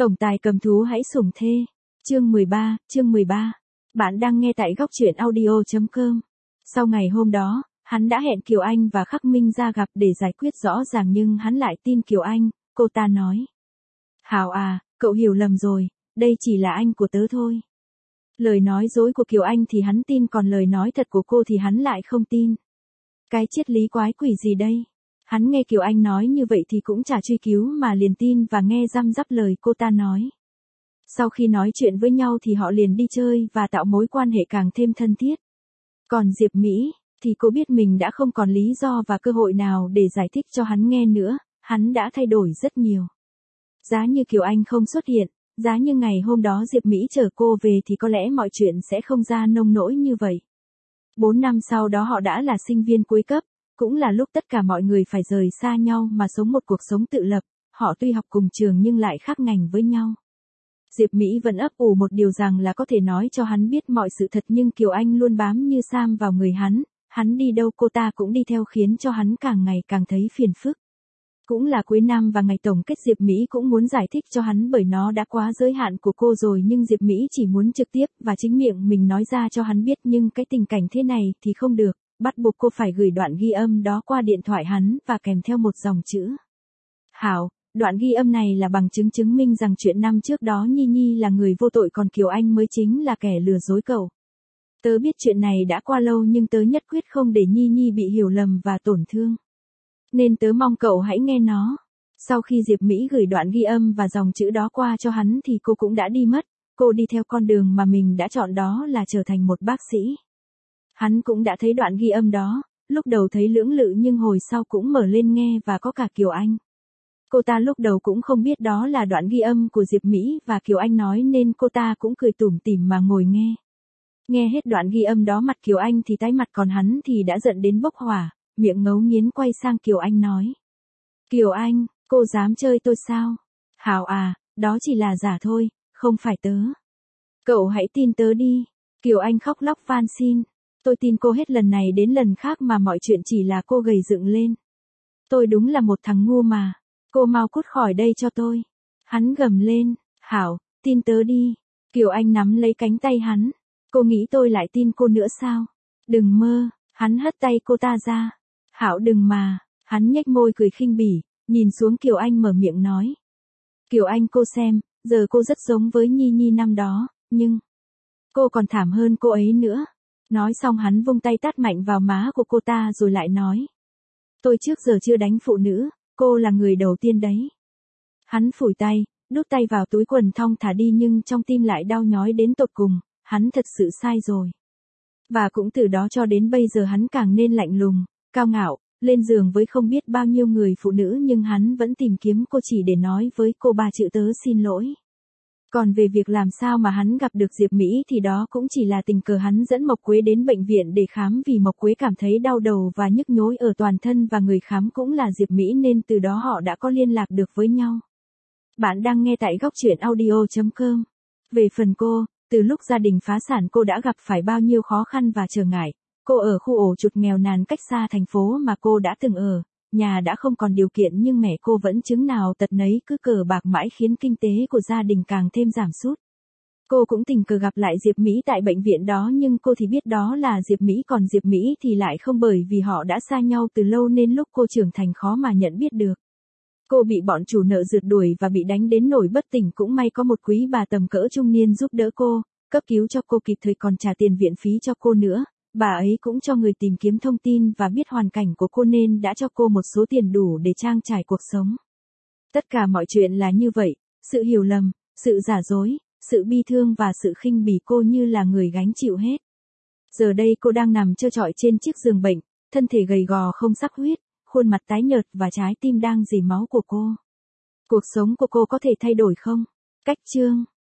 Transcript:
Tổng tài cầm thú hãy sủng thê. Chương 13. Bạn đang nghe tại góc truyện audio.com. Sau ngày hôm đó, hắn đã hẹn Kiều Anh và Khắc Minh ra gặp để giải quyết rõ ràng nhưng hắn lại tin Kiều Anh, cô ta nói. Hảo à, cậu hiểu lầm rồi, đây chỉ là anh của tớ thôi. Lời nói dối của Kiều Anh thì hắn tin còn lời nói thật của cô thì hắn lại không tin. Cái triết lý quái quỷ gì đây? Hắn nghe Kiều Anh nói như vậy thì cũng chả truy cứu mà liền tin và nghe răm rắp lời cô ta nói. Sau khi nói chuyện với nhau thì họ liền đi chơi và tạo mối quan hệ càng thêm thân thiết. Còn Diệp Mỹ, thì cô biết mình đã không còn lý do và cơ hội nào để giải thích cho hắn nghe nữa, hắn đã thay đổi rất nhiều. Giá như Kiều Anh không xuất hiện, giá như ngày hôm đó Diệp Mỹ chở cô về thì có lẽ mọi chuyện sẽ không ra nông nỗi như vậy. 4 năm sau đó họ đã là sinh viên cuối cấp, cũng là lúc tất cả mọi người phải rời xa nhau mà sống một cuộc sống tự lập, họ tuy học cùng trường nhưng lại khác ngành với nhau. Diệp Mỹ vẫn ấp ủ một điều rằng là có thể nói cho hắn biết mọi sự thật nhưng Kiều Anh luôn bám như sam vào người hắn đi đâu cô ta cũng đi theo khiến cho hắn càng ngày càng thấy phiền phức. Cũng là cuối năm và ngày tổng kết Diệp Mỹ cũng muốn giải thích cho hắn bởi nó đã quá giới hạn của cô rồi nhưng Diệp Mỹ chỉ muốn trực tiếp và chính miệng mình nói ra cho hắn biết nhưng cái tình cảnh thế này thì không được, bắt buộc cô phải gửi đoạn ghi âm đó qua điện thoại hắn và kèm theo một dòng chữ. Hảo, đoạn ghi âm này là bằng chứng chứng minh rằng chuyện năm trước đó Nhi Nhi là người vô tội còn Kiều Anh mới chính là kẻ lừa dối cậu. Tớ biết chuyện này đã qua lâu nhưng tớ nhất quyết không để Nhi Nhi bị hiểu lầm và tổn thương. Nên tớ mong cậu hãy nghe nó. Sau khi Diệp Mỹ gửi đoạn ghi âm và dòng chữ đó qua cho hắn thì cô cũng đã đi mất, cô đi theo con đường mà mình đã chọn đó là trở thành một bác sĩ. Hắn cũng đã thấy đoạn ghi âm đó, lúc đầu thấy lưỡng lự nhưng hồi sau cũng mở lên nghe và có cả Kiều Anh. Cô ta lúc đầu cũng không biết đó là đoạn ghi âm của Diệp Mỹ và Kiều Anh nói nên cô ta cũng cười tủm tỉm mà ngồi nghe. Nghe hết đoạn ghi âm đó mặt Kiều Anh thì tái mặt còn hắn thì đã giận đến bốc hỏa, miệng ngấu nghiến quay sang Kiều Anh nói. Kiều Anh, cô dám chơi tôi sao? Hảo à, đó chỉ là giả thôi, không phải tớ. Cậu hãy tin tớ đi. Kiều Anh khóc lóc van xin. Tôi tin cô hết lần này đến lần khác mà mọi chuyện chỉ là cô gầy dựng lên. Tôi đúng là một thằng ngu mà. Cô mau cút khỏi đây cho tôi. Hắn gầm lên. Hảo, tin tớ đi. Kiều Anh nắm lấy cánh tay hắn. Cô nghĩ tôi lại tin cô nữa sao? Đừng mơ. Hắn hất tay cô ta ra. Hảo đừng mà. Hắn nhếch môi cười khinh bỉ, nhìn xuống Kiều Anh mở miệng nói. Kiều Anh cô xem, giờ cô rất giống với Nhi Nhi năm đó, nhưng cô còn thảm hơn cô ấy nữa. Nói xong hắn vung tay tát mạnh vào má của cô ta rồi lại nói. Tôi trước giờ chưa đánh phụ nữ, cô là người đầu tiên đấy. Hắn phủi tay, đút tay vào túi quần thong thả đi nhưng trong tim lại đau nhói đến tột cùng, hắn thật sự sai rồi. Và cũng từ đó cho đến bây giờ hắn càng nên lạnh lùng, cao ngạo, lên giường với không biết bao nhiêu người phụ nữ nhưng hắn vẫn tìm kiếm cô chỉ để nói với cô 3 chữ tớ xin lỗi. Còn về việc làm sao mà hắn gặp được Diệp Mỹ thì đó cũng chỉ là tình cờ hắn dẫn Mộc Quế đến bệnh viện để khám vì Mộc Quế cảm thấy đau đầu và nhức nhối ở toàn thân và người khám cũng là Diệp Mỹ nên từ đó họ đã có liên lạc được với nhau. Bạn đang nghe tại góc truyện audio.com. Về phần cô, từ lúc gia đình phá sản cô đã gặp phải bao nhiêu khó khăn và trở ngại. Cô ở khu ổ chuột nghèo nàn cách xa thành phố mà cô đã từng ở, nhà đã không còn điều kiện nhưng mẹ cô vẫn chứng nào tật nấy cứ cờ bạc mãi khiến kinh tế của gia đình càng thêm giảm sút. Cô cũng tình cờ gặp lại Diệp Mỹ tại bệnh viện đó nhưng cô thì biết đó là Diệp Mỹ còn Diệp Mỹ thì lại không bởi vì họ đã xa nhau từ lâu nên lúc cô trưởng thành khó mà nhận biết được. Cô bị bọn chủ nợ rượt đuổi và bị đánh đến nỗi bất tỉnh cũng may có một quý bà tầm cỡ trung niên giúp đỡ cô, cấp cứu cho cô kịp thời còn trả tiền viện phí cho cô nữa. Bà ấy cũng cho người tìm kiếm thông tin và biết hoàn cảnh của cô nên đã cho cô một số tiền đủ để trang trải cuộc sống. Tất cả mọi chuyện là như vậy, sự hiểu lầm, sự giả dối, sự bi thương và sự khinh bỉ cô như là người gánh chịu hết. Giờ đây cô đang nằm trơ trọi trên chiếc giường bệnh, thân thể gầy gò không sắc huyết, khuôn mặt tái nhợt và trái tim đang rỉ máu của cô. Cuộc sống của cô có thể thay đổi không? Cách chương